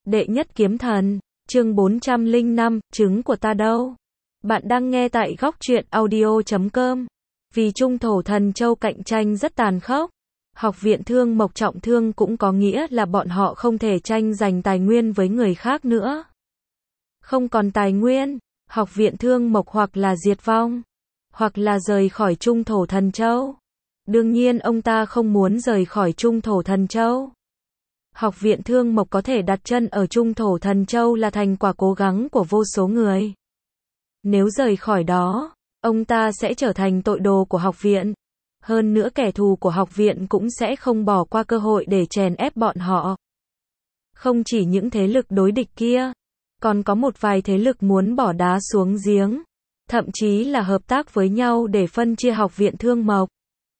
Đệ nhất kiếm thần, chương 405, trứng của ta đâu? Bạn đang nghe tại góc truyện audio.com. Vì trung thổ thần châu cạnh tranh rất tàn khốc. Học viện Thương Mộc trọng thương cũng có nghĩa là bọn họ không thể tranh giành tài nguyên với người khác nữa. Không còn tài nguyên, học viện Thương Mộc hoặc là diệt vong, hoặc là rời khỏi trung thổ thần châu. Đương nhiên ông ta không muốn rời khỏi trung thổ thần châu. Học viện Thương Mộc có thể đặt chân ở trung thổ thần châu là thành quả cố gắng của vô số người. Nếu rời khỏi đó, ông ta sẽ trở thành tội đồ của học viện. Hơn nữa kẻ thù của học viện cũng sẽ không bỏ qua cơ hội để chèn ép bọn họ. Không chỉ những thế lực đối địch kia, còn có một vài thế lực muốn bỏ đá xuống giếng, thậm chí là hợp tác với nhau để phân chia học viện Thương Mộc.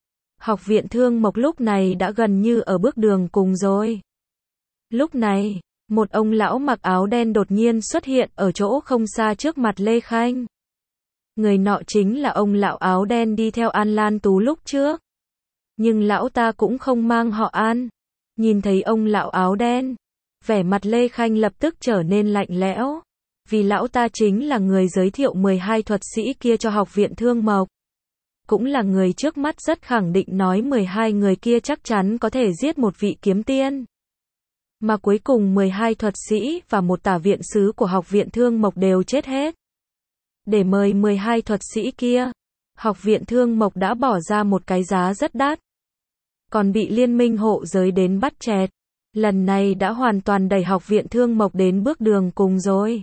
Học viện Thương Mộc lúc này đã gần như ở bước đường cùng rồi. Lúc này, một ông lão mặc áo đen đột nhiên xuất hiện ở chỗ không xa trước mặt Lê Khanh. Người nọ chính là ông lão áo đen đi theo An Lan Tú lúc trước. Nhưng lão ta cũng không mang họ An. Nhìn thấy ông lão áo đen, vẻ mặt Lê Khanh lập tức trở nên lạnh lẽo. Vì lão ta chính là người giới thiệu 12 thuật sĩ kia cho học viện Thương Mộc. Cũng là người trước mắt rất khẳng định nói 12 người kia chắc chắn có thể giết một vị kiếm tiên. Mà cuối cùng 12 thuật sĩ và một tả viện sứ của học viện Thương Mộc đều chết hết. Để mời 12 thuật sĩ kia, học viện Thương Mộc đã bỏ ra một cái giá rất đắt. Còn bị liên minh hộ giới đến bắt chẹt. Lần này đã hoàn toàn đẩy học viện Thương Mộc đến bước đường cùng rồi.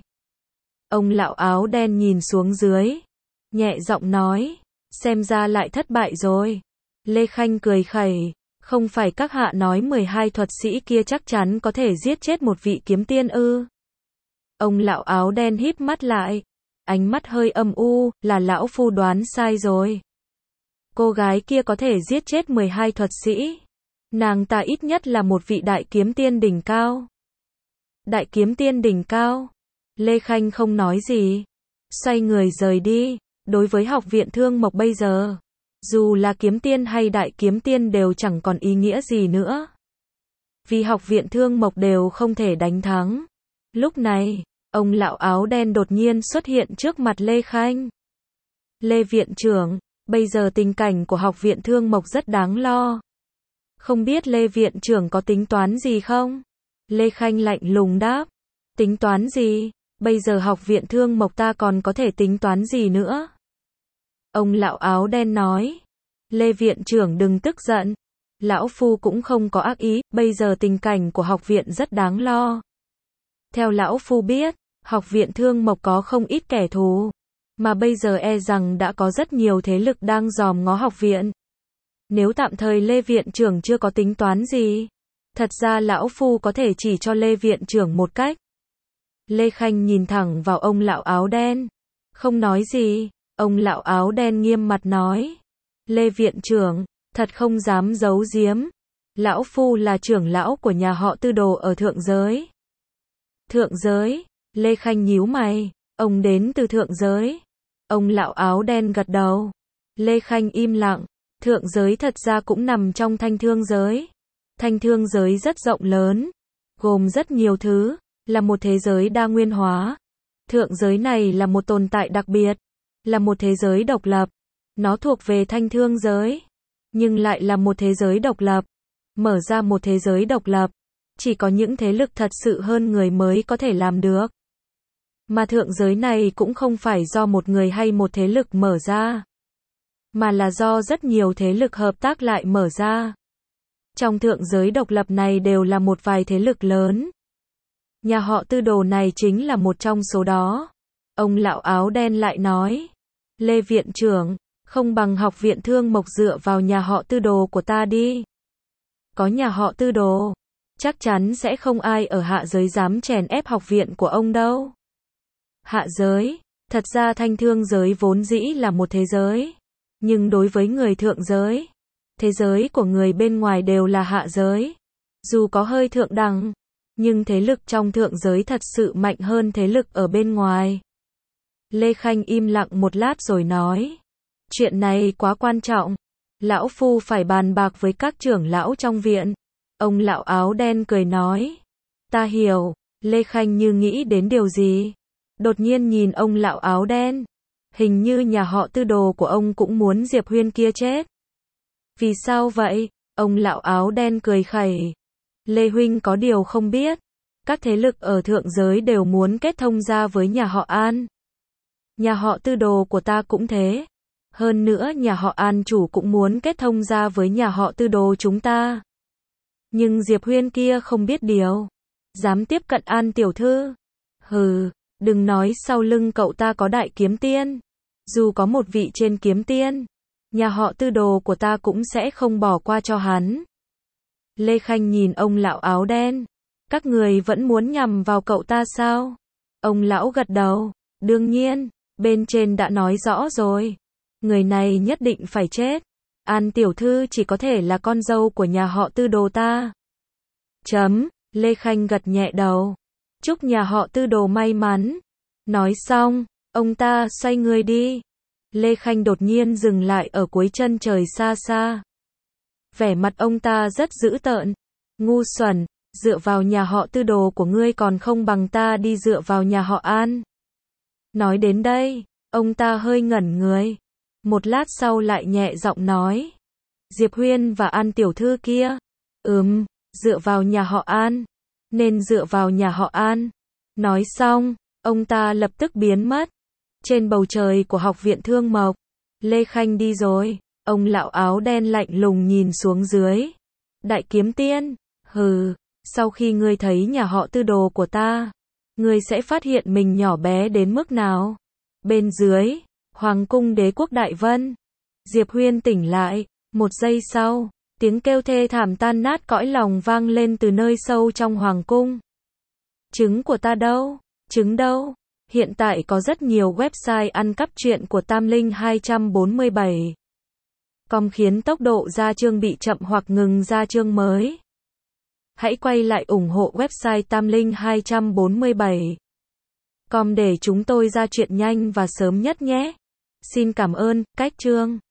Ông lão áo đen nhìn xuống dưới, nhẹ giọng nói, xem ra lại thất bại rồi. Lê Khanh cười khẩy, không phải các hạ nói 12 thuật sĩ kia chắc chắn có thể giết chết một vị kiếm tiên ư? Ông lão áo đen híp mắt lại, ánh mắt hơi âm u, là lão phu đoán sai rồi. Cô gái kia có thể giết chết 12 thuật sĩ. Nàng ta ít nhất là một vị đại kiếm tiên đỉnh cao. Đại kiếm tiên đỉnh cao? Lê Khanh không nói gì, xoay người rời đi. Đối với học viện Thương Mộc bây giờ, dù là kiếm tiên hay đại kiếm tiên đều chẳng còn ý nghĩa gì nữa. Vì học viện Thương Mộc đều không thể đánh thắng. Lúc này, ông lão áo đen đột nhiên xuất hiện trước mặt Lê Khanh. Lê viện trưởng, bây giờ tình cảnh của học viện Thương Mộc rất đáng lo. Không biết Lê viện trưởng có tính toán gì không? Lê Khanh lạnh lùng đáp. Tính toán gì? Bây giờ học viện Thương Mộc ta còn có thể tính toán gì nữa? Ông lão áo đen nói. Lê viện trưởng đừng tức giận. Lão phu cũng không có ác ý, bây giờ tình cảnh của học viện rất đáng lo. Theo lão phu biết, học viện Thương Mộc có không ít kẻ thù. Mà bây giờ e rằng đã có rất nhiều thế lực đang dòm ngó học viện. Nếu tạm thời Lê viện trưởng chưa có tính toán gì, thật ra lão phu có thể chỉ cho Lê viện trưởng một cách. Lê Khanh nhìn thẳng vào ông lão áo đen, không nói gì. Ông lão áo đen nghiêm mặt nói, Lê viện trưởng, thật không dám giấu giếm. Lão phu là trưởng lão của nhà họ Tư Đồ ở thượng giới. Thượng giới? Lê Khanh nhíu mày, ông đến từ thượng giới. Ông lão áo đen gật đầu. Lê Khanh im lặng, thượng giới thật ra cũng nằm trong thanh thương giới. Thanh thương giới rất rộng lớn, gồm rất nhiều thứ, là một thế giới đa nguyên hóa. Thượng giới này là một tồn tại đặc biệt, là một thế giới độc lập. Nó thuộc về thanh thương giới, nhưng lại là một thế giới độc lập. Mở ra một thế giới độc lập, chỉ có những thế lực thật sự hơn người mới có thể làm được. Mà thượng giới này cũng không phải do một người hay một thế lực mở ra, mà là do rất nhiều thế lực hợp tác lại mở ra. Trong thượng giới độc lập này đều là một vài thế lực lớn. Nhà họ Tư Đồ này chính là một trong số đó. Ông lão áo đen lại nói, Lê viện trưởng, không bằng học viện Thương Mộc dựa vào nhà họ Tư Đồ của ta đi. Có nhà họ Tư Đồ, chắc chắn sẽ không ai ở hạ giới dám chèn ép học viện của ông đâu. Hạ giới, thật ra thanh thương giới vốn dĩ là một thế giới. Nhưng đối với người thượng giới, thế giới của người bên ngoài đều là hạ giới. Dù có hơi thượng đẳng, nhưng thế lực trong thượng giới thật sự mạnh hơn thế lực ở bên ngoài. Lê Khanh im lặng một lát rồi nói, chuyện này quá quan trọng. Lão phu phải bàn bạc với các trưởng lão trong viện. Ông lão áo đen cười nói, ta hiểu, Lê Khanh như nghĩ đến điều gì. Đột nhiên nhìn ông lão áo đen. Hình như nhà họ Tư đồ của ông cũng muốn Diệp Huyên kia chết. Vì sao vậy? Ông lão áo đen cười khẩy. Lê Huynh có điều không biết. Các thế lực ở thượng giới đều muốn kết thông gia với nhà họ An. Nhà họ Tư đồ của ta cũng thế. Hơn nữa nhà họ An chủ cũng muốn kết thông gia với nhà họ Tư đồ chúng ta. Nhưng Diệp Huyên kia không biết điều. Dám tiếp cận An tiểu thư. Hừ, đừng nói sau lưng cậu ta có đại kiếm tiên. Dù có một vị trên kiếm tiên, nhà họ Tư đồ của ta cũng sẽ không bỏ qua cho hắn. Lê Khanh nhìn ông lão áo đen. Các người vẫn muốn nhằm vào cậu ta sao? Ông lão gật đầu. Đương nhiên, bên trên đã nói rõ rồi. Người này nhất định phải chết. An tiểu thư chỉ có thể là con dâu của nhà họ Tư đồ ta. Lê Khanh gật nhẹ đầu. Chúc nhà họ Tư đồ may mắn. Nói xong, ông ta xoay người đi. Lê Khanh đột nhiên dừng lại ở cuối chân trời xa xa. Vẻ mặt ông ta rất dữ tợn. Ngu xuẩn, dựa vào nhà họ Tư đồ của ngươi còn không bằng ta đi dựa vào nhà họ An. Nói đến đây, ông ta hơi ngẩn người. Một lát sau lại nhẹ giọng nói. Diệp Huyên và An tiểu thư kia. Dựa vào nhà họ An. Nên dựa vào nhà họ An. Nói xong, ông ta lập tức biến mất. Trên bầu trời của học viện Thương Mộc. Lê Khanh đi rồi. Ông lão áo đen lạnh lùng nhìn xuống dưới. Đại kiếm tiên. Hừ, sau khi ngươi thấy nhà họ Tư đồ của ta, ngươi sẽ phát hiện mình nhỏ bé đến mức nào. Bên dưới, Hoàng cung Đế quốc Đại Vân. Diệp Huyên tỉnh lại. Một giây sau, tiếng kêu thê thảm tan nát cõi lòng vang lên từ nơi sâu trong Hoàng cung. Trứng của ta đâu? Trứng đâu? Hiện tại có rất nhiều website ăn cắp truyện của Tam Linh 247. Khiến tốc độ ra chương bị chậm hoặc ngừng ra chương mới. Hãy quay lại ủng hộ website Tam Linh 247. Để chúng tôi ra chuyện nhanh và sớm nhất nhé. Xin cảm ơn, cách chương.